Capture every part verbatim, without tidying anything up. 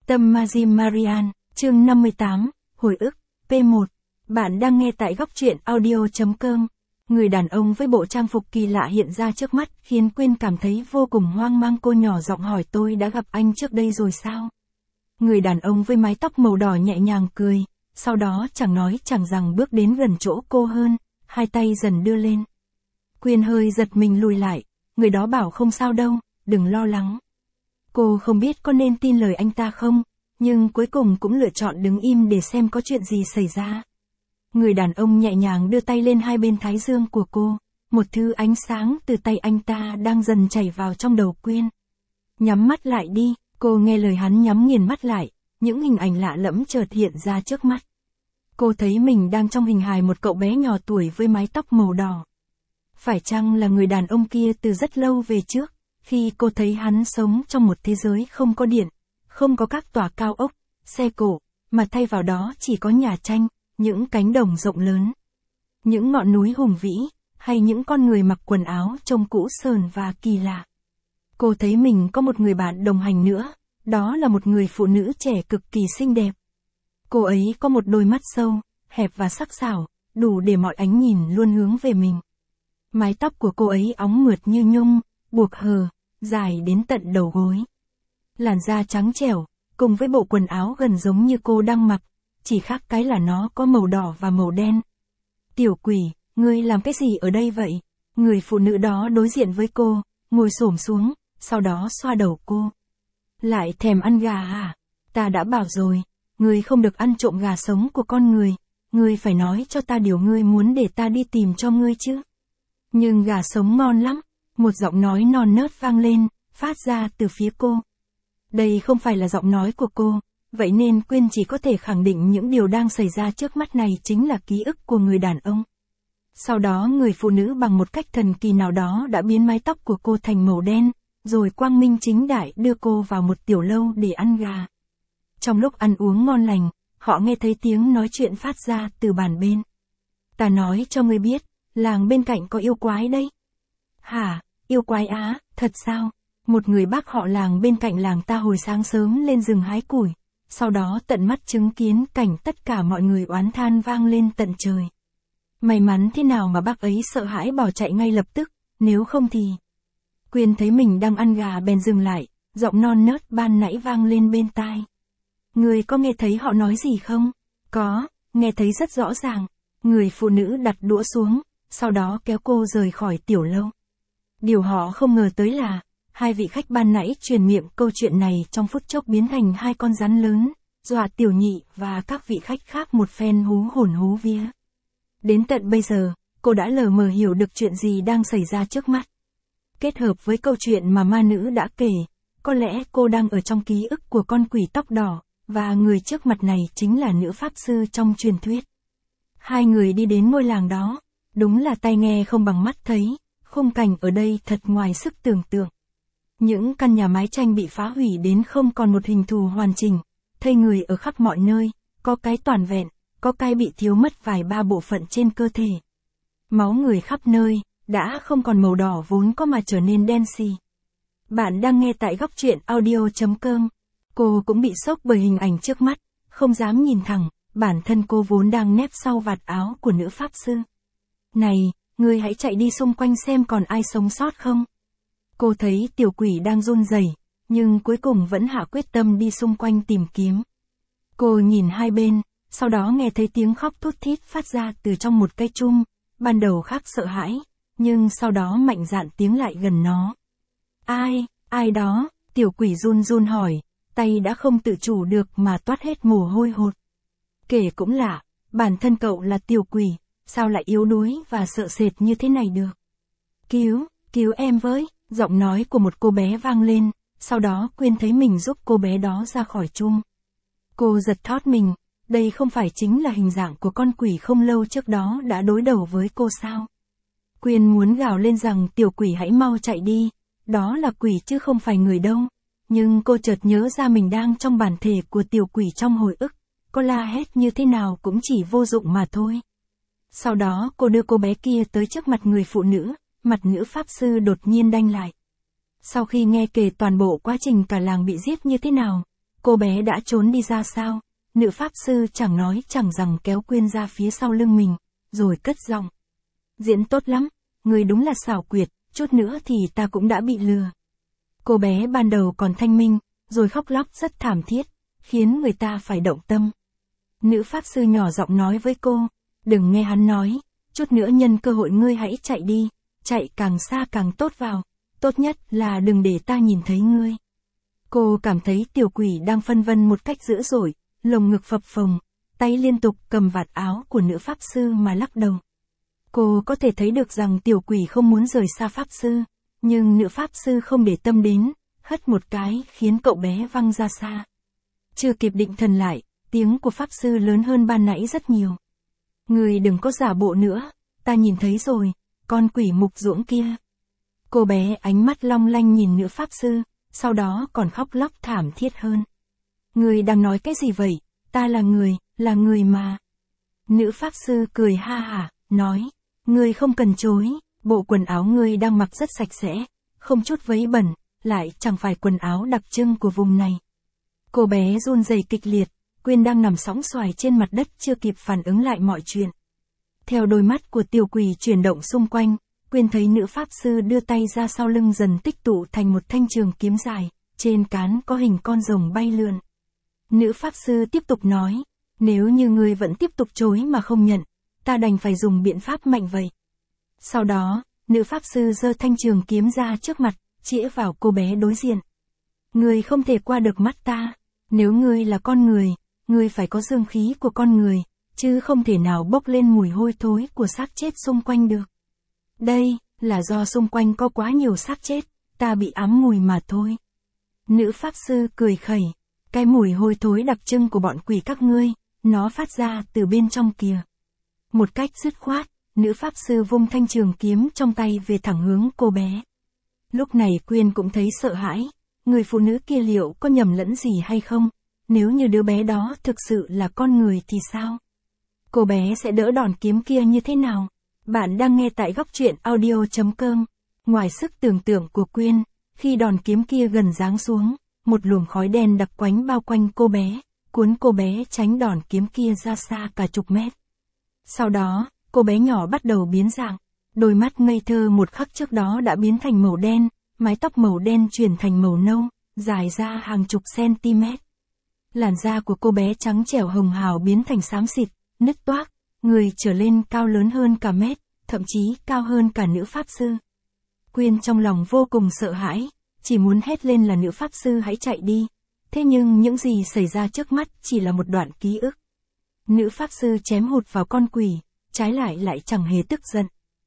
Tâm Majim Marian, chương năm mươi tám, hồi ức, P một. Bạn đang nghe tại góc truyện audio.com. Người đàn ông với bộ trang phục kỳ lạ hiện ra trước mắt khiến Quyên cảm thấy vô cùng hoang mang. Cô nhỏ giọng hỏi, tôi đã gặp anh trước đây rồi sao? Người đàn ông với mái tóc màu đỏ nhẹ nhàng cười, sau đó chẳng nói chẳng rằng bước đến gần chỗ cô hơn, hai tay dần đưa lên. Quyên hơi giật mình lùi lại, người đó bảo không sao đâu, đừng lo lắng. Cô không biết có nên tin lời anh ta không, nhưng cuối cùng cũng lựa chọn đứng im để xem có chuyện gì xảy ra. Người đàn ông nhẹ nhàng đưa tay lên hai bên thái dương của cô, một thứ ánh sáng từ tay anh ta đang dần chảy vào trong đầu Quyên. Nhắm mắt lại đi, cô nghe lời hắn nhắm nghiền mắt lại, những hình ảnh lạ lẫm chợt hiện ra trước mắt. Cô thấy mình đang trong hình hài một cậu bé nhỏ tuổi với mái tóc màu đỏ. Phải chăng là người đàn ông kia từ rất lâu về trước, khi cô thấy hắn sống trong một thế giới không có điện, không có các tòa cao ốc, xe cộ, mà thay vào đó chỉ có nhà tranh, những cánh đồng rộng lớn, những ngọn núi hùng vĩ, hay những con người mặc quần áo trông cũ sờn và kỳ lạ. Cô thấy mình có một người bạn đồng hành nữa, đó là một người phụ nữ trẻ cực kỳ xinh đẹp. Cô ấy có một đôi mắt sâu, hẹp và sắc sảo, đủ để mọi ánh nhìn luôn hướng về mình. Mái tóc của cô ấy óng mượt như nhung, buộc hờ, dài đến tận đầu gối. Làn da trắng trẻo, cùng với bộ quần áo gần giống như cô đang mặc, chỉ khác cái là nó có màu đỏ và màu đen. Tiểu quỷ, ngươi làm cái gì ở đây vậy? Người phụ nữ đó đối diện với cô, ngồi xổm xuống, sau đó xoa đầu cô. Lại thèm ăn gà à? Ta đã bảo rồi, ngươi không được ăn trộm gà sống của con người, ngươi phải nói cho ta điều ngươi muốn để ta đi tìm cho ngươi chứ. Nhưng gà sống ngon lắm, một giọng nói non nớt vang lên, phát ra từ phía cô. Đây không phải là giọng nói của cô, vậy nên Quyên chỉ có thể khẳng định những điều đang xảy ra trước mắt này chính là ký ức của người đàn ông. Sau đó người phụ nữ bằng một cách thần kỳ nào đó đã biến mái tóc của cô thành màu đen, rồi quang minh chính đại đưa cô vào một tiểu lâu để ăn gà. Trong lúc ăn uống ngon lành, họ nghe thấy tiếng nói chuyện phát ra từ bàn bên. Ta nói cho ngươi biết, làng bên cạnh có yêu quái đấy. Hả, yêu quái á, thật sao? Một người bác họ làng bên cạnh làng ta hồi sáng sớm lên rừng hái củi, sau đó tận mắt chứng kiến cảnh tất cả mọi người oán than vang lên tận trời. May mắn thế nào mà bác ấy sợ hãi bỏ chạy ngay lập tức, nếu không thì... Quyên thấy mình đang ăn gà bèn dừng lại, giọng non nớt ban nãy vang lên bên tai. Người có nghe thấy họ nói gì không? Có, nghe thấy rất rõ ràng. Người phụ nữ đặt đũa xuống, sau đó kéo cô rời khỏi tiểu lâu. Điều họ không ngờ tới là, hai vị khách ban nãy truyền miệng câu chuyện này trong phút chốc biến thành hai con rắn lớn, dọa tiểu nhị và các vị khách khác một phen hú hồn hú vía. Đến tận bây giờ, cô đã lờ mờ hiểu được chuyện gì đang xảy ra trước mắt. Kết hợp với câu chuyện mà ma nữ đã kể, có lẽ cô đang ở trong ký ức của con quỷ tóc đỏ, và người trước mặt này chính là nữ pháp sư trong truyền thuyết. Hai người đi đến ngôi làng đó, đúng là tai nghe không bằng mắt thấy, khung cảnh ở đây thật ngoài sức tưởng tượng. Những căn nhà mái tranh bị phá hủy đến không còn một hình thù hoàn chỉnh, thây người ở khắp mọi nơi, có cái toàn vẹn, có cái bị thiếu mất vài ba bộ phận trên cơ thể. Máu người khắp nơi, đã không còn màu đỏ vốn có mà trở nên đen xì. Bạn đang nghe tại góc truyện audio.com. Cô cũng bị sốc bởi hình ảnh trước mắt, không dám nhìn thẳng, bản thân cô vốn đang nép sau vạt áo của nữ pháp sư. Này, ngươi hãy chạy đi xung quanh xem còn ai sống sót không. Cô thấy tiểu quỷ đang run rẩy, nhưng cuối cùng vẫn hạ quyết tâm đi xung quanh tìm kiếm. Cô nhìn hai bên, sau đó nghe thấy tiếng khóc thút thít phát ra từ trong một cây chum, ban đầu khác sợ hãi, nhưng sau đó mạnh dạn tiến lại gần nó. Ai, ai đó, tiểu quỷ run run hỏi, tay đã không tự chủ được mà toát hết mồ hôi hột. Kể cũng lạ, bản thân cậu là tiểu quỷ, sao lại yếu đuối và sợ sệt như thế này được. Cứu, cứu em với, giọng nói của một cô bé vang lên, sau đó Quyên thấy mình giúp cô bé đó ra khỏi chum. Cô giật thót mình, đây không phải chính là hình dạng của con quỷ không lâu trước đó đã đối đầu với cô sao. Quyên muốn gào lên rằng tiểu quỷ hãy mau chạy đi, đó là quỷ chứ không phải người đâu. Nhưng cô chợt nhớ ra mình đang trong bản thể của tiểu quỷ trong hồi ức, cô la hét như thế nào cũng chỉ vô dụng mà thôi. Sau đó cô đưa cô bé kia tới trước mặt người phụ nữ, mặt nữ pháp sư đột nhiên đanh lại. Sau khi nghe kể toàn bộ quá trình cả làng bị giết như thế nào, cô bé đã trốn đi ra sao? Nữ pháp sư chẳng nói chẳng rằng kéo Quyên ra phía sau lưng mình, rồi cất giọng. Diễn tốt lắm, người đúng là xảo quyệt, chút nữa thì ta cũng đã bị lừa. Cô bé ban đầu còn thanh minh, rồi khóc lóc rất thảm thiết, khiến người ta phải động tâm. Nữ pháp sư nhỏ giọng nói với cô, đừng nghe hắn nói, chút nữa nhân cơ hội ngươi hãy chạy đi, chạy càng xa càng tốt vào, tốt nhất là đừng để ta nhìn thấy ngươi. Cô cảm thấy tiểu quỷ đang phân vân một cách dữ dội, lồng ngực phập phồng, tay liên tục cầm vạt áo của nữ pháp sư mà lắc đầu. Cô có thể thấy được rằng tiểu quỷ không muốn rời xa pháp sư, nhưng nữ pháp sư không để tâm đến, hất một cái khiến cậu bé văng ra xa. Chưa kịp định thần lại, tiếng của pháp sư lớn hơn ban nãy rất nhiều. Người đừng có giả bộ nữa, ta nhìn thấy rồi, con quỷ mục ruỗng kia. Cô bé ánh mắt long lanh nhìn nữ pháp sư, sau đó còn khóc lóc thảm thiết hơn. Người đang nói cái gì vậy? Ta là người, là người mà. Nữ pháp sư cười ha hả, nói, ngươi không cần chối, bộ quần áo ngươi đang mặc rất sạch sẽ, không chút vấy bẩn, lại chẳng phải quần áo đặc trưng của vùng này. Cô bé run rẩy kịch liệt, Quyên đang nằm sóng xoài trên mặt đất chưa kịp phản ứng lại mọi chuyện. Theo đôi mắt của tiểu quỷ chuyển động xung quanh, Quyên thấy nữ pháp sư đưa tay ra sau lưng dần tích tụ thành một thanh trường kiếm dài, trên cán có hình con rồng bay lượn. Nữ pháp sư tiếp tục nói, nếu như ngươi vẫn tiếp tục chối mà không nhận, ta đành phải dùng biện pháp mạnh vậy. Sau đó, nữ pháp sư giơ thanh trường kiếm ra trước mặt, chĩa vào cô bé đối diện. Ngươi không thể qua được mắt ta, nếu ngươi là con người, ngươi phải có dương khí của con người, chứ không thể nào bốc lên mùi hôi thối của xác chết xung quanh được. Đây, là do xung quanh có quá nhiều xác chết, ta bị ám mùi mà thôi. Nữ pháp sư cười khẩy, cái mùi hôi thối đặc trưng của bọn quỷ các ngươi, nó phát ra từ bên trong kìa. Một cách dứt khoát, nữ pháp sư vung thanh trường kiếm trong tay về thẳng hướng cô bé. Lúc này Quyên cũng thấy sợ hãi, người phụ nữ kia liệu có nhầm lẫn gì hay không, nếu như đứa bé đó thực sự là con người thì sao? Cô bé sẽ đỡ đòn kiếm kia như thế nào? Bạn đang nghe tại góc truyện audio chấm com. Ngoài sức tưởng tượng của Quyên, khi đòn kiếm kia gần giáng xuống, một luồng khói đen đặc quánh bao quanh cô bé, cuốn cô bé tránh đòn kiếm kia ra xa cả chục mét. Sau đó, cô bé nhỏ bắt đầu biến dạng, đôi mắt ngây thơ một khắc trước đó đã biến thành màu đen, mái tóc màu đen chuyển thành màu nâu, dài ra hàng chục cm. Làn da của cô bé trắng trẻo hồng hào biến thành xám xịt, nứt toác, người trở lên cao lớn hơn cả mét, thậm chí cao hơn cả nữ pháp sư. Quyên trong lòng vô cùng sợ hãi, chỉ muốn hét lên là nữ pháp sư hãy chạy đi. Thế nhưng những gì xảy ra trước mắt chỉ là một đoạn ký ức. Nữ pháp sư chém hụt vào con quỷ, trái lại lại chẳng hề tức giận.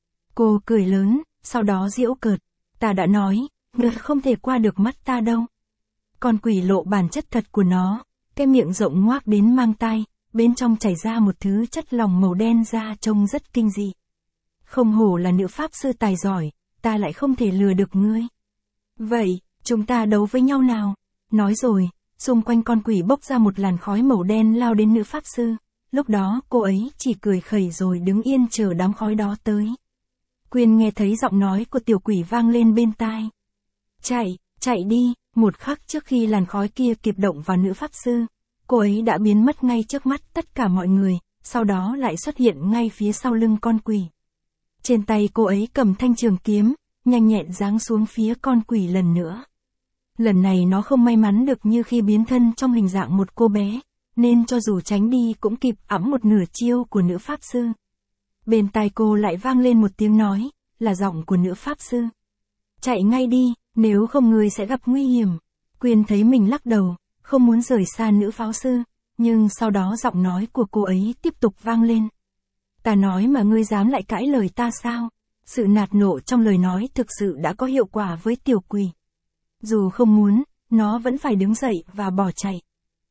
Cô cười lớn, sau đó giễu cợt, ta đã nói, ngươi không thể qua được mắt ta đâu. Con quỷ lộ bản chất thật của nó, cái miệng rộng ngoác đến mang tai, bên trong chảy ra một thứ chất lỏng màu đen ra trông rất kinh dị. Không hổ là nữ pháp sư tài giỏi, ta lại không thể lừa được ngươi. Vậy, chúng ta đấu với nhau nào? Nói rồi, xung quanh con quỷ bốc ra một làn khói màu đen lao đến nữ pháp sư, lúc đó cô ấy chỉ cười khẩy rồi đứng yên chờ đám khói đó tới. Quyên nghe thấy giọng nói của tiểu quỷ vang lên bên tai. Chạy, chạy đi, một khắc trước khi làn khói kia kịp động vào nữ pháp sư, cô ấy đã biến mất ngay trước mắt tất cả mọi người, sau đó lại xuất hiện ngay phía sau lưng con quỷ. Trên tay cô ấy cầm thanh trường kiếm, nhanh nhẹn giáng xuống phía con quỷ lần nữa. Lần này nó không may mắn được như khi biến thân trong hình dạng một cô bé, nên cho dù tránh đi cũng kịp ẵm một nửa chiêu của nữ pháp sư. Bên tai cô lại vang lên một tiếng nói, là giọng của nữ pháp sư. Chạy ngay đi, nếu không ngươi sẽ gặp nguy hiểm. Quyên thấy mình lắc đầu, không muốn rời xa nữ pháp sư, nhưng sau đó giọng nói của cô ấy tiếp tục vang lên. Ta nói mà ngươi dám lại cãi lời ta sao? Sự nạt nộ trong lời nói thực sự đã có hiệu quả với tiểu quỷ. Dù không muốn, nó vẫn phải đứng dậy và bỏ chạy.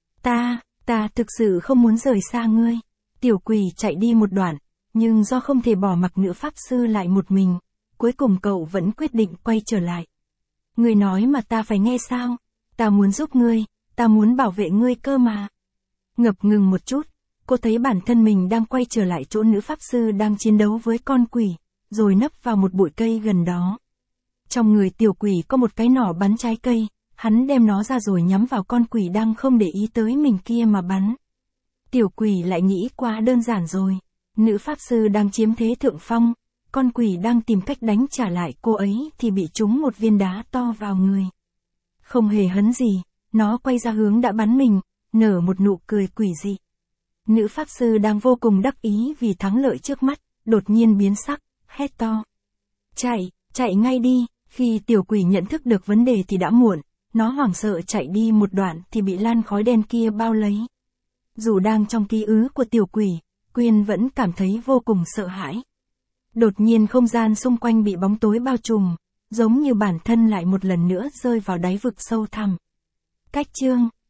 Ta, ta thực sự không muốn rời xa ngươi. Tiểu quỷ chạy đi một đoạn, nhưng do không thể bỏ mặc nữ pháp sư lại một mình, cuối cùng cậu vẫn quyết định quay trở lại. Ngươi nói mà ta phải nghe sao? Ta muốn giúp ngươi, ta muốn bảo vệ ngươi cơ mà. Ngập ngừng một chút, cô thấy bản thân mình đang quay trở lại chỗ nữ pháp sư đang chiến đấu với con quỷ, rồi nấp vào một bụi cây gần đó. Trong người tiểu quỷ có một cái nỏ bắn trái cây, hắn đem nó ra rồi nhắm vào con quỷ đang không để ý tới mình kia mà bắn. Tiểu quỷ lại nghĩ quá đơn giản rồi. Nữ pháp sư đang chiếm thế thượng phong, con quỷ đang tìm cách đánh trả lại cô ấy thì bị trúng một viên đá to vào người. Không hề hấn gì, nó quay ra hướng đã bắn mình, nở một nụ cười quỷ dị. Nữ pháp sư đang vô cùng đắc ý vì thắng lợi trước mắt, đột nhiên biến sắc, hét to. Chạy, chạy ngay đi, khi tiểu quỷ nhận thức được vấn đề thì đã muộn, nó hoảng sợ chạy đi một đoạn thì bị lan khói đen kia bao lấy. Dù đang trong ký ức của tiểu quỷ, Quyên vẫn cảm thấy vô cùng sợ hãi. Đột nhiên không gian xung quanh bị bóng tối bao trùm, giống như bản thân lại một lần nữa rơi vào đáy vực sâu thẳm. Cách chương